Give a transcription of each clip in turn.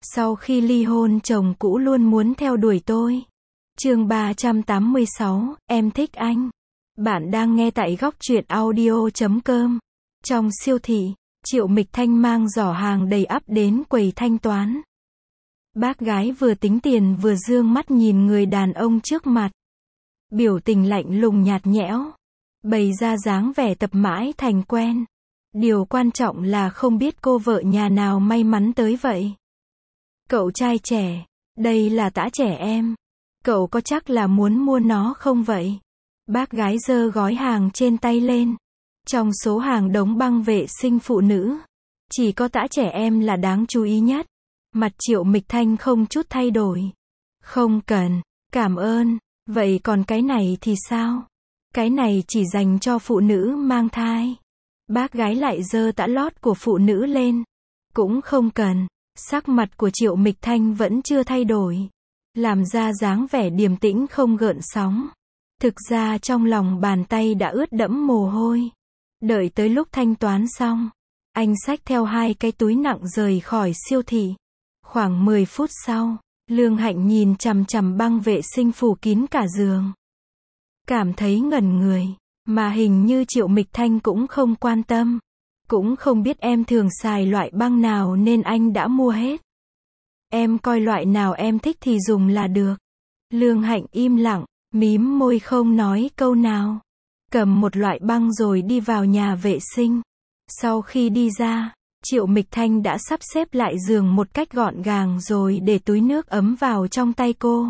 Sau khi ly hôn chồng cũ luôn muốn theo đuổi tôi. Chương 386, em thích anh. Bạn đang nghe tại góc truyện audio.com. Trong siêu thị, Triệu Mịch Thanh mang giỏ hàng đầy ắp đến quầy thanh toán. Bác gái vừa tính tiền vừa dương mắt nhìn người đàn ông trước mặt. Biểu tình lạnh lùng nhạt nhẽo. Bày ra dáng vẻ tập mãi thành quen. Điều quan trọng là không biết cô vợ nhà nào may mắn tới vậy. Cậu trai trẻ, đây là tã trẻ em. Cậu có chắc là muốn mua nó không vậy? Bác gái giơ gói hàng trên tay lên. Trong số hàng đống băng vệ sinh phụ nữ, chỉ có tã trẻ em là đáng chú ý nhất. Mặt Triệu Mịch Thanh không chút thay đổi. Không cần, cảm ơn. Vậy còn cái này thì sao? Cái này chỉ dành cho phụ nữ mang thai. Bác gái lại giơ tã lót của phụ nữ lên. Cũng không cần. Sắc mặt của Triệu Mịch Thanh vẫn chưa thay đổi. Làm ra dáng vẻ điềm tĩnh không gợn sóng. Thực ra trong lòng bàn tay đã ướt đẫm mồ hôi. Đợi tới lúc thanh toán xong, anh xách theo 2 cái túi nặng rời khỏi siêu thị. Khoảng 10 phút sau, Lương Hạnh nhìn chằm chằm băng vệ sinh phủ kín cả giường. Cảm thấy ngẩn người, mà hình như Triệu Mịch Thanh cũng không quan tâm. Cũng không biết em thường xài loại băng nào nên anh đã mua hết. Em coi loại nào em thích thì dùng là được. Lương Hạnh im lặng, mím môi không nói câu nào. Cầm một loại băng rồi đi vào nhà vệ sinh. Sau khi đi ra, Triệu Mịch Thanh đã sắp xếp lại giường một cách gọn gàng rồi để túi nước ấm vào trong tay cô.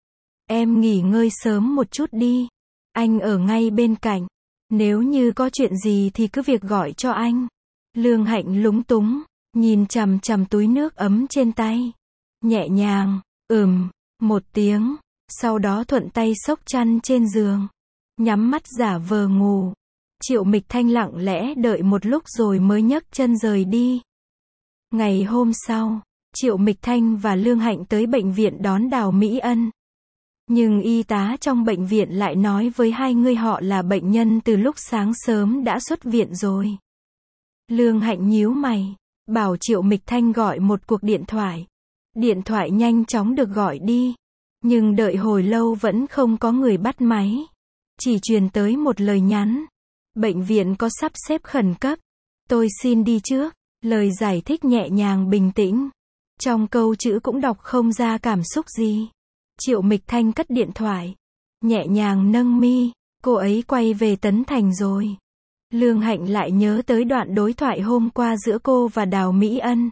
Em nghỉ ngơi sớm một chút đi. Anh ở ngay bên cạnh. Nếu như có chuyện gì thì cứ việc gọi cho anh. Lương Hạnh lúng túng, nhìn chằm chằm túi nước ấm trên tay. Nhẹ nhàng, một tiếng. Sau đó thuận tay xốc chăn trên giường. Nhắm mắt giả vờ ngủ. Triệu Mịch Thanh lặng lẽ đợi một lúc rồi mới nhấc chân rời đi. Ngày hôm sau, Triệu Mịch Thanh và Lương Hạnh tới bệnh viện đón Đào Mỹ Ân. Nhưng y tá trong bệnh viện lại nói với hai người họ là bệnh nhân từ lúc sáng sớm đã xuất viện rồi. Lương Hạnh nhíu mày, bảo Triệu Mịch Thanh gọi một cuộc điện thoại. Điện thoại nhanh chóng được gọi đi. Nhưng đợi hồi lâu vẫn không có người bắt máy. Chỉ truyền tới một lời nhắn. Bệnh viện có sắp xếp khẩn cấp. Tôi xin đi trước. Lời giải thích nhẹ nhàng bình tĩnh. Trong câu chữ cũng đọc không ra cảm xúc gì. Triệu Mịch Thanh cất điện thoại. Nhẹ nhàng nâng mi. Cô ấy quay về Tấn Thành rồi. Lương Hạnh lại nhớ tới đoạn đối thoại hôm qua giữa cô và Đào Mỹ Ân.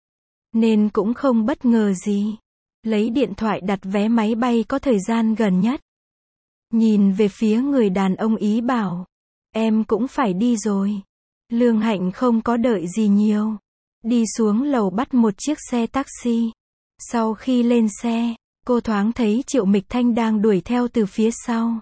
Nên cũng không bất ngờ gì. Lấy điện thoại đặt vé máy bay có thời gian gần nhất. Nhìn về phía người đàn ông ý bảo. Em cũng phải đi rồi. Lương Hạnh không có đợi gì nhiều. Đi xuống lầu bắt một chiếc xe taxi. Sau khi lên xe, cô thoáng thấy Triệu Mịch Thanh đang đuổi theo từ phía sau.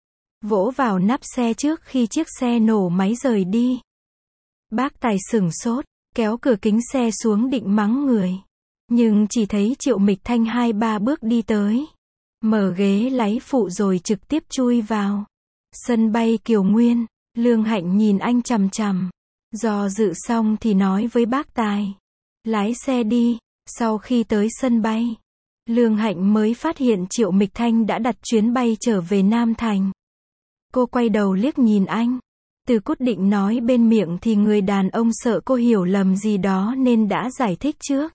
Vỗ vào nắp xe trước khi chiếc xe nổ máy rời đi. Bác tài sửng sốt, kéo cửa kính xe xuống định mắng người. Nhưng chỉ thấy Triệu Mịch Thanh 2-3 bước đi tới. Mở ghế lái phụ rồi trực tiếp chui vào. Sân bay Kiều Nguyên, Lương Hạnh nhìn anh chằm chằm. Do dự xong thì nói với bác tài. Lái xe đi. Sau khi tới sân bay, Lương Hạnh mới phát hiện Triệu Mịch Thanh đã đặt chuyến bay trở về Nam Thành. Cô quay đầu liếc nhìn anh. Từ quyết định nói bên miệng thì người đàn ông sợ cô hiểu lầm gì đó nên đã giải thích trước.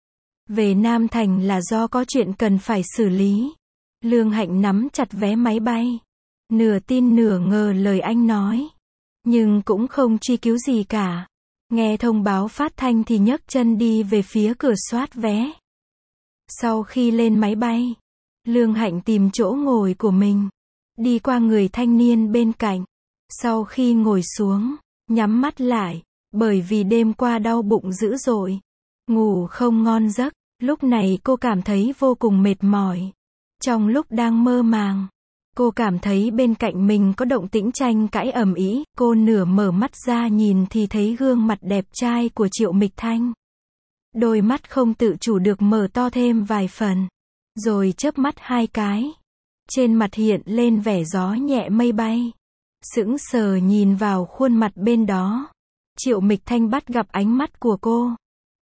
Về Nam Thành là do có chuyện cần phải xử lý. Lương Hạnh nắm chặt vé máy bay. Nửa tin nửa ngờ lời anh nói. Nhưng cũng không truy cứu gì cả. Nghe thông báo phát thanh thì nhấc chân đi về phía cửa soát vé. Sau khi lên máy bay, Lương Hạnh tìm chỗ ngồi của mình. Đi qua người thanh niên bên cạnh. Sau khi ngồi xuống, nhắm mắt lại. Bởi vì đêm qua đau bụng dữ dội. Ngủ không ngon giấc. Lúc này cô cảm thấy vô cùng mệt mỏi. Trong lúc đang mơ màng, cô cảm thấy bên cạnh mình có động tĩnh tranh cãi ầm ĩ. Cô nửa mở mắt ra nhìn thì thấy gương mặt đẹp trai của Triệu Mịch Thanh. Đôi mắt không tự chủ được mở to thêm vài phần. Rồi chớp mắt 2 cái. Trên mặt hiện lên vẻ gió nhẹ mây bay. Sững sờ nhìn vào khuôn mặt bên đó. Triệu Mịch Thanh bắt gặp ánh mắt của cô.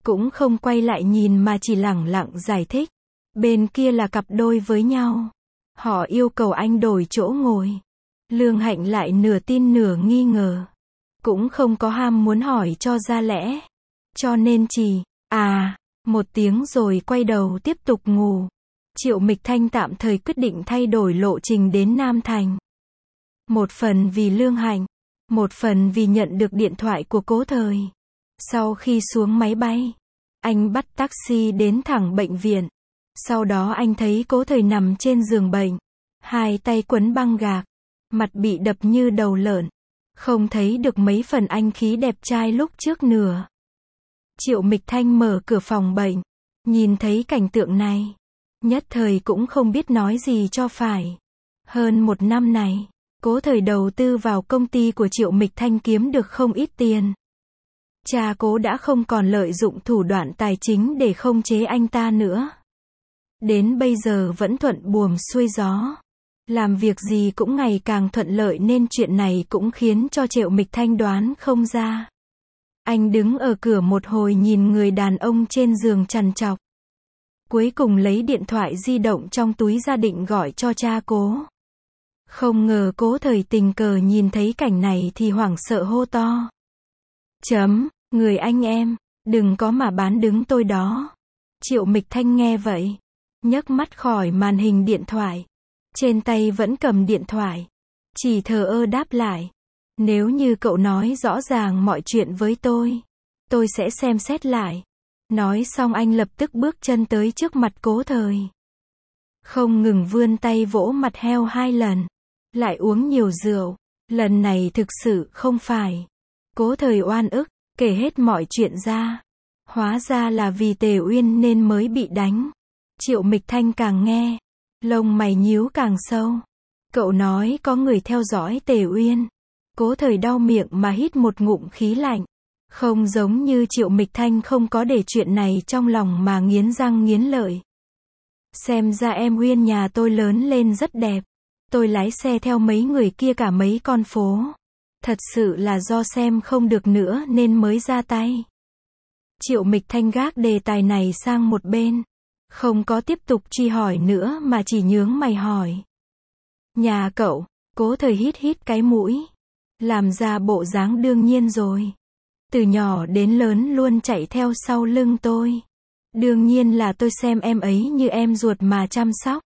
cũng không quay lại nhìn mà chỉ lẳng lặng giải thích. Bên kia là cặp đôi với nhau. Họ yêu cầu anh đổi chỗ ngồi. Lương Hạnh lại nửa tin nửa nghi ngờ. Cũng không có ham muốn hỏi cho ra lẽ. Cho nên chỉ, một tiếng rồi quay đầu tiếp tục ngủ. Triệu Mịch Thanh tạm thời quyết định thay đổi lộ trình đến Nam Thành. Một phần vì Lương Hạnh, một phần vì nhận được điện thoại của Cố Thời. Sau khi xuống máy bay, anh bắt taxi đến thẳng bệnh viện. Sau đó anh thấy Cố Thời nằm trên giường bệnh, hai tay quấn băng gạc, mặt bị đập như đầu lợn, không thấy được mấy phần anh khí đẹp trai lúc trước nữa. Triệu Mịch Thanh mở cửa phòng bệnh, nhìn thấy cảnh tượng này, nhất thời cũng không biết nói gì cho phải. Hơn một năm này, Cố Thời đầu tư vào công ty của Triệu Mịch Thanh kiếm được không ít tiền. Cha Cố đã không còn lợi dụng thủ đoạn tài chính để khống chế anh ta nữa. Đến bây giờ vẫn thuận buồm xuôi gió. Làm việc gì cũng ngày càng thuận lợi nên chuyện này cũng khiến cho Triệu Mịch Thanh đoán không ra. Anh đứng ở cửa một hồi nhìn người đàn ông trên giường trằn trọc. Cuối cùng lấy điện thoại di động trong túi ra định gọi cho cha Cố. Không ngờ Cố Thời tình cờ nhìn thấy cảnh này thì hoảng sợ hô to. Người anh em, đừng có mà bán đứng tôi đó. Triệu Mịch Thanh nghe vậy, nhấc mắt khỏi màn hình điện thoại. Trên tay vẫn cầm điện thoại. Chỉ thờ ơ đáp lại. Nếu như cậu nói rõ ràng mọi chuyện với tôi sẽ xem xét lại. Nói xong anh lập tức bước chân tới trước mặt Cố Thời. Không ngừng vươn tay vỗ mặt heo 2 lần. Lại uống nhiều rượu. Lần này thực sự không phải. Cố Thời oan ức, kể hết mọi chuyện ra. Hóa ra là vì Tề Uyên nên mới bị đánh. Triệu Mịch Thanh càng nghe, lông mày nhíu càng sâu. Cậu nói có người theo dõi Tề Uyên. Cố Thời đau miệng mà hít một ngụm khí lạnh. Không giống như Triệu Mịch Thanh không có để chuyện này trong lòng mà nghiến răng nghiến lợi. Xem ra em Uyên nhà tôi lớn lên rất đẹp. Tôi lái xe theo mấy người kia cả mấy con phố. Thật sự là do xem không được nữa nên mới ra tay. Triệu Mịch Thanh gác đề tài này sang một bên. Không có tiếp tục truy hỏi nữa mà chỉ nhướng mày hỏi. Nhà cậu, Cố Thời hít cái mũi. Làm ra bộ dáng đương nhiên rồi. Từ nhỏ đến lớn luôn chạy theo sau lưng tôi. Đương nhiên là tôi xem em ấy như em ruột mà chăm sóc.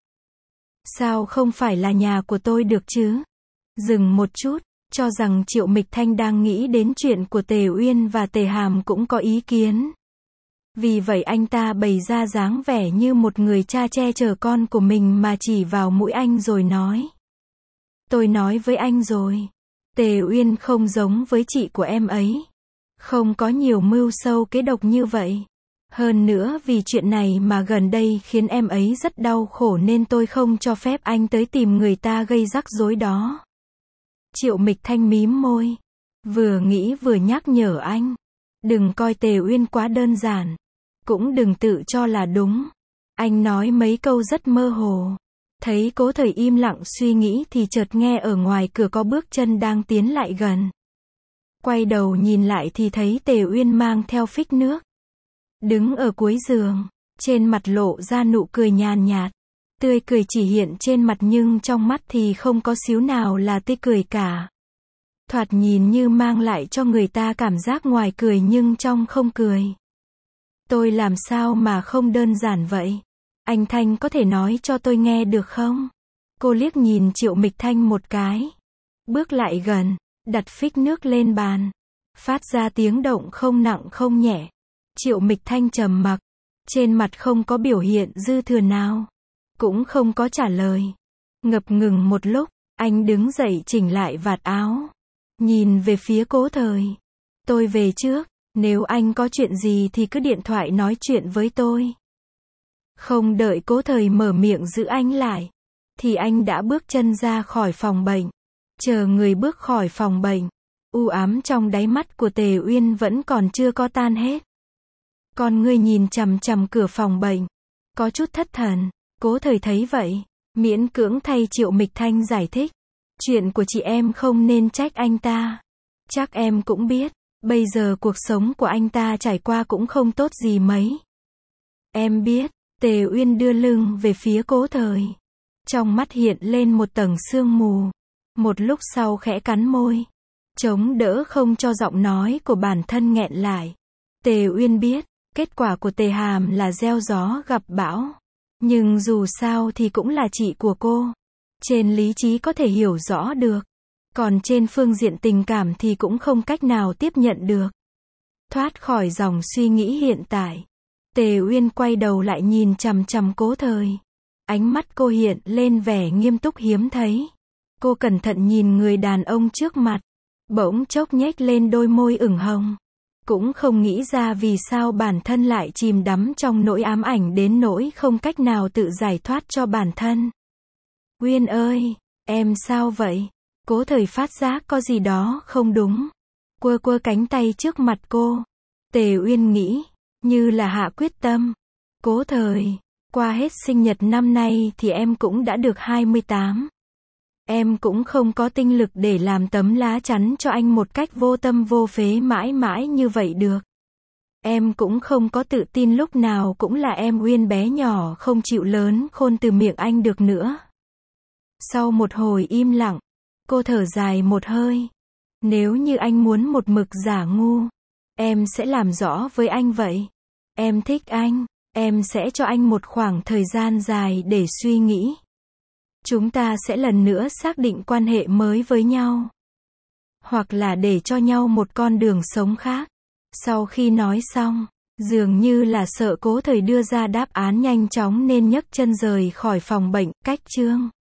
Sao không phải là nhà của tôi được chứ? Dừng một chút, cho rằng Triệu Mịch Thanh đang nghĩ đến chuyện của Tề Uyên và Tề Hàm cũng có ý kiến. Vì vậy anh ta bày ra dáng vẻ như một người cha che chở con của mình mà chỉ vào mũi anh rồi nói. Tôi nói với anh rồi. Tề Uyên không giống với chị của em ấy. Không có nhiều mưu sâu kế độc như vậy. Hơn nữa vì chuyện này mà gần đây khiến em ấy rất đau khổ nên tôi không cho phép anh tới tìm người ta gây rắc rối đó. Triệu Mịch Thanh mím môi. Vừa nghĩ vừa nhắc nhở anh. Đừng coi Tề Uyên quá đơn giản. Cũng đừng tự cho là đúng. Anh nói mấy câu rất mơ hồ. Thấy Cố Thời im lặng suy nghĩ thì chợt nghe ở ngoài cửa có bước chân đang tiến lại gần. Quay đầu nhìn lại thì thấy Tề Uyên mang theo phích nước. Đứng ở cuối giường, trên mặt lộ ra nụ cười nhàn nhạt. Tươi cười chỉ hiện trên mặt nhưng trong mắt thì không có xíu nào là tươi cười cả. Thoạt nhìn như mang lại cho người ta cảm giác ngoài cười nhưng trong không cười. Tôi làm sao mà không đơn giản vậy? Anh Thanh có thể nói cho tôi nghe được không? Cô liếc nhìn Triệu Mịch Thanh một cái. Bước lại gần, đặt phích nước lên bàn. Phát ra tiếng động không nặng không nhẹ. Triệu Mịch Thanh trầm mặc. Trên mặt không có biểu hiện dư thừa nào. Cũng không có trả lời. Ngập ngừng một lúc, anh đứng dậy chỉnh lại vạt áo. Nhìn về phía Cố Thời. Tôi về trước. Nếu anh có chuyện gì thì cứ điện thoại nói chuyện với tôi. Không đợi Cố Thời mở miệng giữ anh lại. Thì anh đã bước chân ra khỏi phòng bệnh. Chờ người bước khỏi phòng bệnh. U ám trong đáy mắt của Tề Uyên vẫn còn chưa có tan hết. Con ngươi nhìn chằm chằm cửa phòng bệnh. Có chút thất thần. Cố Thời thấy vậy. Miễn cưỡng thay Triệu Mịch Thanh giải thích. Chuyện của chị em không nên trách anh ta. Chắc em cũng biết. Bây giờ cuộc sống của anh ta trải qua cũng không tốt gì mấy. Em biết, Tề Uyên đưa lưng về phía Cố Thời. Trong mắt hiện lên một tầng sương mù. Một lúc sau khẽ cắn môi. Chống đỡ không cho giọng nói của bản thân nghẹn lại. Tề Uyên biết, kết quả của Tề Hàm là gieo gió gặp bão. Nhưng dù sao thì cũng là chị của cô. Trên lý trí có thể hiểu rõ được. Còn trên phương diện tình cảm thì cũng không cách nào tiếp nhận được. Thoát khỏi dòng suy nghĩ hiện tại. Tề Uyên quay đầu lại nhìn chằm chằm Cố Thời. Ánh mắt cô hiện lên vẻ nghiêm túc hiếm thấy. Cô cẩn thận nhìn người đàn ông trước mặt. Bỗng chốc nhếch lên đôi môi ửng hồng. Cũng không nghĩ ra vì sao bản thân lại chìm đắm trong nỗi ám ảnh đến nỗi không cách nào tự giải thoát cho bản thân. Uyên ơi, em sao vậy? Cố Thời phát giác có gì đó không đúng. Quơ quơ cánh tay trước mặt cô. Tề Uyên nghĩ, như là hạ quyết tâm. Cố Thời, qua hết sinh nhật năm nay thì em cũng đã được 28. Em cũng không có tinh lực để làm tấm lá chắn cho anh một cách vô tâm vô phế mãi mãi như vậy được. Em cũng không có tự tin lúc nào cũng là em Uyên bé nhỏ không chịu lớn khôn từ miệng anh được nữa. Sau một hồi im lặng, cô thở dài một hơi. Nếu như anh muốn một mực giả ngu, em sẽ làm rõ với anh vậy. Em thích anh, em sẽ cho anh một khoảng thời gian dài để suy nghĩ. Chúng ta sẽ lần nữa xác định quan hệ mới với nhau. Hoặc là để cho nhau một con đường sống khác. Sau khi nói xong, dường như là sợ Cố Thời đưa ra đáp án nhanh chóng nên nhấc chân rời khỏi phòng bệnh, cách chương.